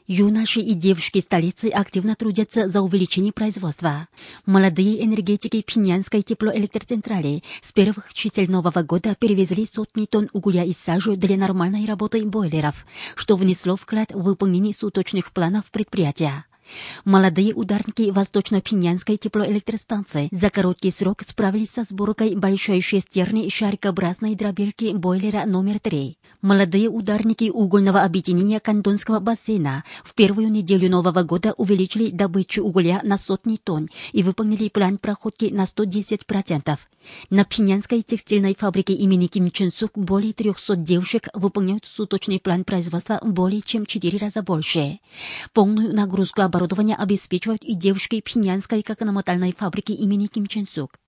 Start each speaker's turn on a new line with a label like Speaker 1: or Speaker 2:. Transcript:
Speaker 1: Юноши и девушки столицы активно трудятся за увеличение производства. Молодые энергетики Пинянской теплоэлектроцентрали с первых чисел Нового года перевезли сотни тонн угля и сажу для нормальной работы бойлеров, что внесло вклад в выполнение суточных планов предприятия. Молодые ударники Восточно-Пинянской теплоэлектростанции за короткий срок справились со сборкой большой шестерни шарикообразной дробилки бойлера номер 3. Молодые ударники угольного объединения Кандонского бассейна в первую неделю Нового года увеличили добычу угля на сотни тонн и выполнили план проходки на 110%. На Пинянской текстильной фабрике имени Ким Чен Сук более 300 девушек выполняют суточный план производства более чем 4 раза больше. Полную нагрузку оборудования обеспечивают и девушки Пинянской кокономатальной фабрики имени Ким Чен Сук.